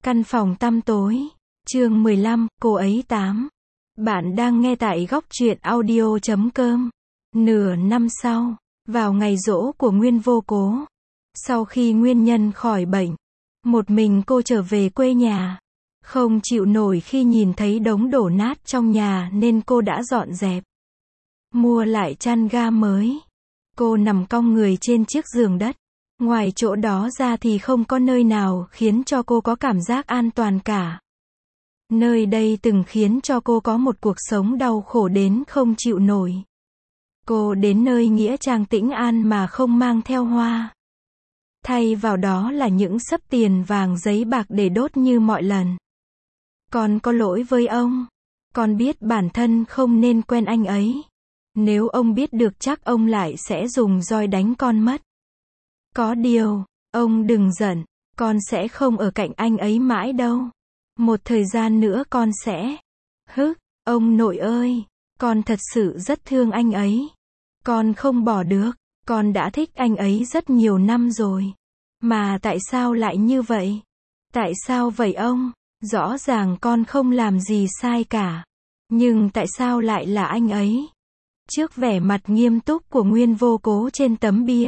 Căn phòng tăm tối. Chương 15, cô ấy 8. Bạn đang nghe tại góc truyện audio.com. Nửa năm sau, vào ngày giỗ của Nguyên Vô Cố, sau khi Nguyên Nhân khỏi bệnh, một mình cô trở về quê nhà. Không chịu nổi khi nhìn thấy đống đổ nát trong nhà nên cô đã dọn dẹp. Mua lại chăn ga mới. Cô nằm cong người trên chiếc giường đất. Ngoài chỗ đó ra thì không có nơi nào khiến cho cô có cảm giác an toàn cả. Nơi đây từng khiến cho cô có một cuộc sống đau khổ đến không chịu nổi. Cô đến nơi nghĩa trang tĩnh an mà không mang theo hoa. Thay vào đó là những xấp tiền vàng giấy bạc để đốt như mọi lần. Con có lỗi với ông. Con biết bản thân không nên quen anh ấy. Nếu ông biết được chắc ông lại sẽ dùng roi đánh con mất. Có điều, ông đừng giận, con sẽ không ở cạnh anh ấy mãi đâu. Một thời gian nữa con sẽ... ông nội ơi, con thật sự rất thương anh ấy. Con không bỏ được, con đã thích anh ấy rất nhiều năm rồi. Mà tại sao lại như vậy? Tại sao vậy ông? Rõ ràng con không làm gì sai cả. Nhưng tại sao lại là anh ấy? Trước vẻ mặt nghiêm túc của Nguyên Vô Cố trên tấm bia,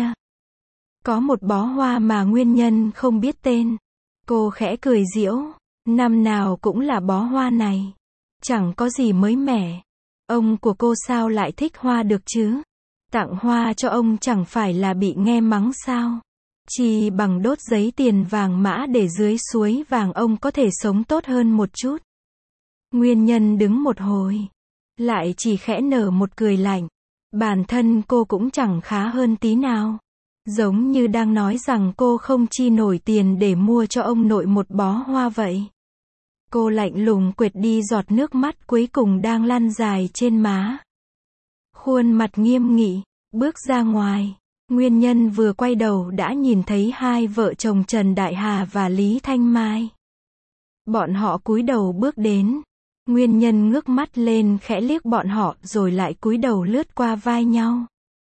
có một bó hoa mà Nguyên Nhân không biết tên. Cô khẽ cười giễu, năm nào cũng là bó hoa này. Chẳng có gì mới mẻ. Ông của cô sao lại thích hoa được chứ? Tặng hoa cho ông chẳng phải là bị nghe mắng sao? Chỉ bằng đốt giấy tiền vàng mã để dưới suối vàng ông có thể sống tốt hơn một chút. Nguyên Nhân đứng một hồi, lại chỉ khẽ nở một cười lạnh. Bản thân cô cũng chẳng khá hơn tí nào. Giống như đang nói rằng cô không chi nổi tiền để mua cho ông nội một bó hoa vậy. Cô lạnh lùng quệt đi giọt nước mắt cuối cùng đang lăn dài trên má. Khuôn mặt nghiêm nghị, bước ra ngoài. Nguyên Nhân vừa quay đầu đã nhìn thấy hai vợ chồng Trần Đại Hà và Lý Thanh Mai. Bọn họ cúi đầu bước đến. Nguyên Nhân ngước mắt lên khẽ liếc bọn họ rồi lại cúi đầu lướt qua vai nhau.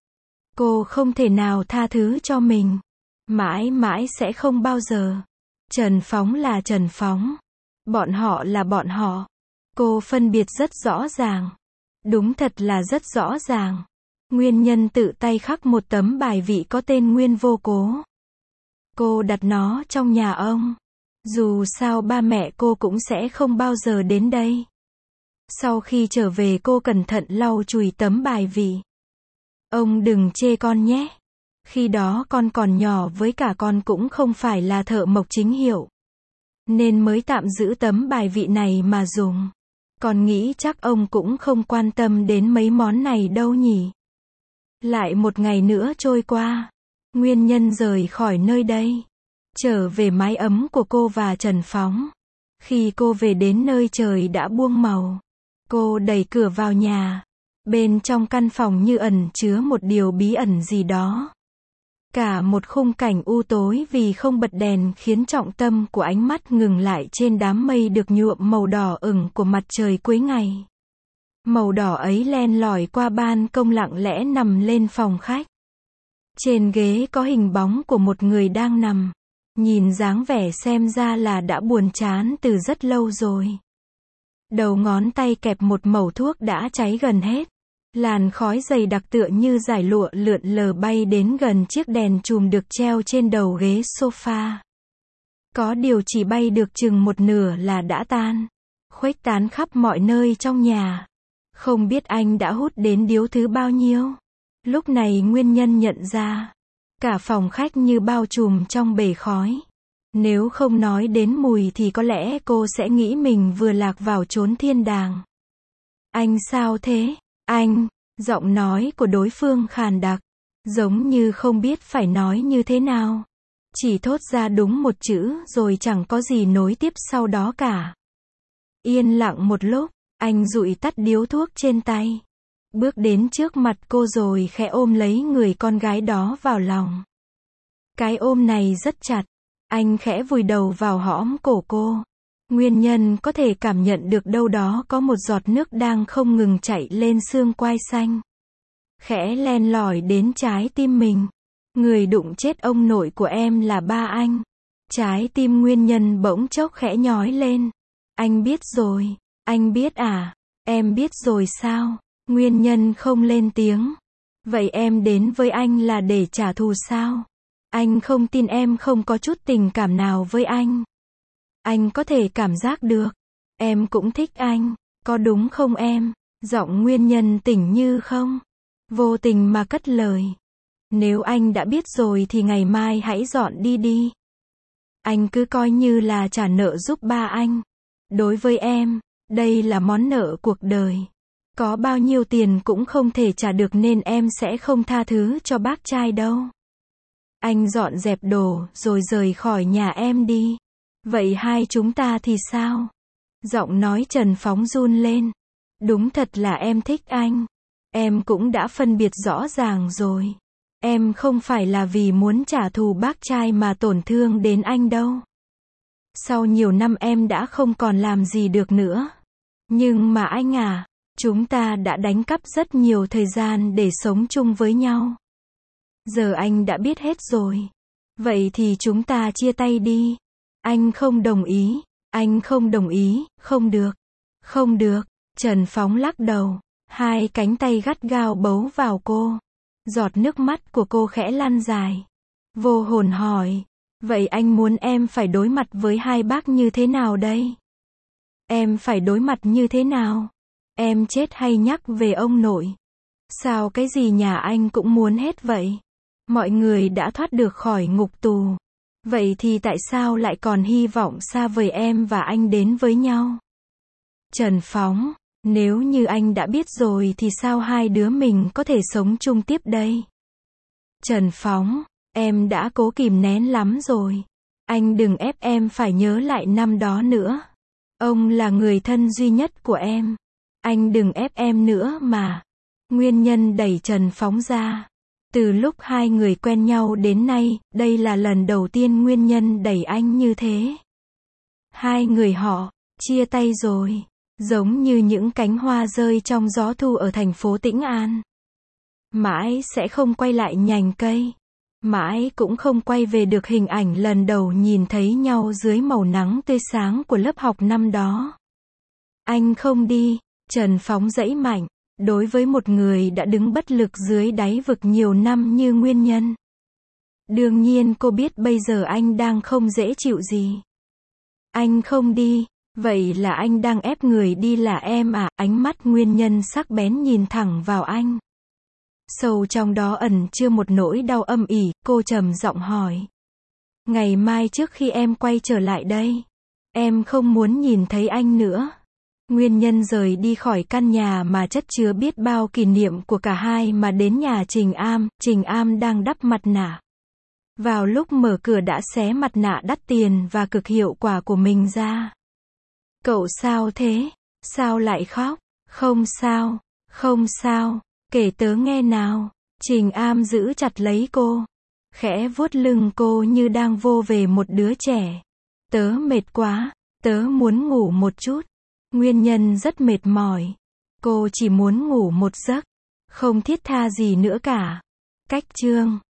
Cô không thể nào tha thứ cho mình. Mãi mãi sẽ không bao giờ. Trần Phóng là Trần Phóng. Bọn họ là bọn họ. Cô phân biệt rất rõ ràng. Đúng thật là rất rõ ràng. Nguyên Nhân tự tay khắc một tấm bài vị có tên Nguyên Vô Cố. Cô đặt nó trong nhà ông. Dù sao ba mẹ cô cũng sẽ không bao giờ đến đây. Sau khi trở về cô cẩn thận lau chùi tấm bài vị. Ông đừng chê con nhé. Khi đó con còn nhỏ với cả con cũng không phải là thợ mộc chính hiệu. Nên mới tạm giữ tấm bài vị này mà dùng. Con nghĩ chắc ông cũng không quan tâm đến mấy món này đâu nhỉ. Lại một ngày nữa trôi qua. Nguyên Nhân rời khỏi nơi đây. Trở về mái ấm của cô và Trần Phóng. Khi cô về đến nơi trời đã buông màu. Cô đẩy cửa vào nhà. Bên trong căn phòng như ẩn chứa một điều bí ẩn gì đó. Cả một khung cảnh u tối vì không bật đèn khiến trọng tâm của ánh mắt ngừng lại trên đám mây được nhuộm màu đỏ ửng của mặt trời cuối ngày. Màu đỏ ấy len lỏi qua ban công lặng lẽ nằm lên phòng khách. Trên ghế có hình bóng của một người đang nằm. Nhìn dáng vẻ xem ra là đã buồn chán từ rất lâu rồi. Đầu ngón tay kẹp một mẩu thuốc đã cháy gần hết. Làn khói dày đặc tựa như dải lụa lượn lờ bay đến gần chiếc đèn chùm được treo trên đầu ghế sofa. Có điều chỉ bay được chừng một nửa là đã tan. Khuếch tán khắp mọi nơi trong nhà. Không biết anh đã hút đến điếu thứ bao nhiêu. Lúc này Nguyên Nhân nhận ra. Cả phòng khách như bao trùm trong bể khói. Nếu không nói đến mùi thì có lẽ cô sẽ nghĩ mình vừa lạc vào chốn thiên đàng. Anh sao thế? Anh, giọng nói của đối phương khàn đặc. Giống như không biết phải nói như thế nào. Chỉ thốt ra đúng một chữ rồi chẳng có gì nối tiếp sau đó cả. Yên lặng một lúc, anh dụi tắt điếu thuốc trên tay. Bước đến trước mặt cô rồi khẽ ôm lấy người con gái đó vào lòng. Cái ôm này rất chặt. Anh khẽ vùi đầu vào hõm cổ cô. Nguyên Nhân có thể cảm nhận được đâu đó có một giọt nước đang không ngừng chảy lên xương quai xanh. Khẽ len lỏi đến trái tim mình. Người đụng chết ông nội của em là ba anh. Trái tim Nguyên Nhân bỗng chốc khẽ nhói lên. Anh biết rồi. Anh biết à? Em biết rồi sao? Nguyên Nhân không lên tiếng. Vậy em đến với anh là để trả thù sao? Anh không tin em không có chút tình cảm nào với anh. Anh có thể cảm giác được. Em cũng thích anh. Có đúng không em? Giọng Nguyên Nhân tỉnh như không. Vô tình mà cất lời. Nếu anh đã biết rồi thì ngày mai hãy dọn đi đi. Anh cứ coi như là trả nợ giúp ba anh. Đối với em, đây là món nợ cuộc đời. Có bao nhiêu tiền cũng không thể trả được nên em sẽ không tha thứ cho bác trai đâu. Anh dọn dẹp đồ rồi rời khỏi nhà em đi. Vậy hai chúng ta thì sao? Giọng nói Trần Phóng run lên. Đúng thật là em thích anh. Em cũng đã phân biệt rõ ràng rồi. Em không phải là vì muốn trả thù bác trai mà tổn thương đến anh đâu. Sau nhiều năm em đã không còn làm gì được nữa. Nhưng mà anh à, chúng ta đã đánh cắp rất nhiều thời gian để sống chung với nhau. Giờ anh đã biết hết rồi. Vậy thì chúng ta chia tay đi. Anh không đồng ý. Anh không đồng ý. Không được. Không được. Trần Phóng lắc đầu. Hai cánh tay gắt gao bấu vào cô. Giọt nước mắt của cô khẽ lăn dài. Vô hồn hỏi. Vậy anh muốn em phải đối mặt với hai bác như thế nào đây? Em phải đối mặt như thế nào? Em chết hay nhắc về ông nội? Sao cái gì nhà anh cũng muốn hết vậy? Mọi người đã thoát được khỏi ngục tù. Vậy thì tại sao lại còn hy vọng xa vời em và anh đến với nhau? Trần Phóng, nếu như anh đã biết rồi thì sao hai đứa mình có thể sống chung tiếp đây? Trần Phóng, em đã cố kìm nén lắm rồi. Anh đừng ép em phải nhớ lại năm đó nữa. Ông là người thân duy nhất của em. Anh đừng ép em nữa mà. Nguyên Nhân đẩy Trần Phóng ra. Từ lúc hai người quen nhau đến nay, đây là lần đầu tiên Nguyên Nhân đẩy anh như thế. Hai người họ chia tay rồi, giống như những cánh hoa rơi trong gió thu ở thành phố Tĩnh An. Mãi sẽ không quay lại nhành cây. Mãi cũng không quay về được hình ảnh lần đầu nhìn thấy nhau dưới màu nắng tươi sáng của lớp học năm đó. Anh không đi, Trần Phóng giãy mạnh. Đối với một người đã đứng bất lực dưới đáy vực nhiều năm như Nguyên Nhân. Đương nhiên cô biết bây giờ anh đang không dễ chịu gì. Anh không đi, vậy là anh đang ép người đi là em à? Ánh mắt Nguyên Nhân sắc bén nhìn thẳng vào anh. Sâu trong đó ẩn chứa một nỗi đau âm ỉ, cô trầm giọng hỏi. Ngày mai trước khi em quay trở lại đây, em không muốn nhìn thấy anh nữa. Nguyên Nhân rời đi khỏi căn nhà mà chất chứa biết bao kỷ niệm của cả hai mà đến nhà Trình Am đang đắp mặt nạ. Vào lúc mở cửa đã xé mặt nạ đắt tiền và cực hiệu quả của mình ra. Cậu sao thế? Sao lại khóc? Không sao, không sao, kể tớ nghe nào. Trình Am giữ chặt lấy cô, khẽ vuốt lưng cô như đang vô về một đứa trẻ. Tớ mệt quá, tớ muốn ngủ một chút. Nguyên Nhân rất mệt mỏi. Cô chỉ muốn ngủ một giấc. Không thiết tha gì nữa cả. Cách chương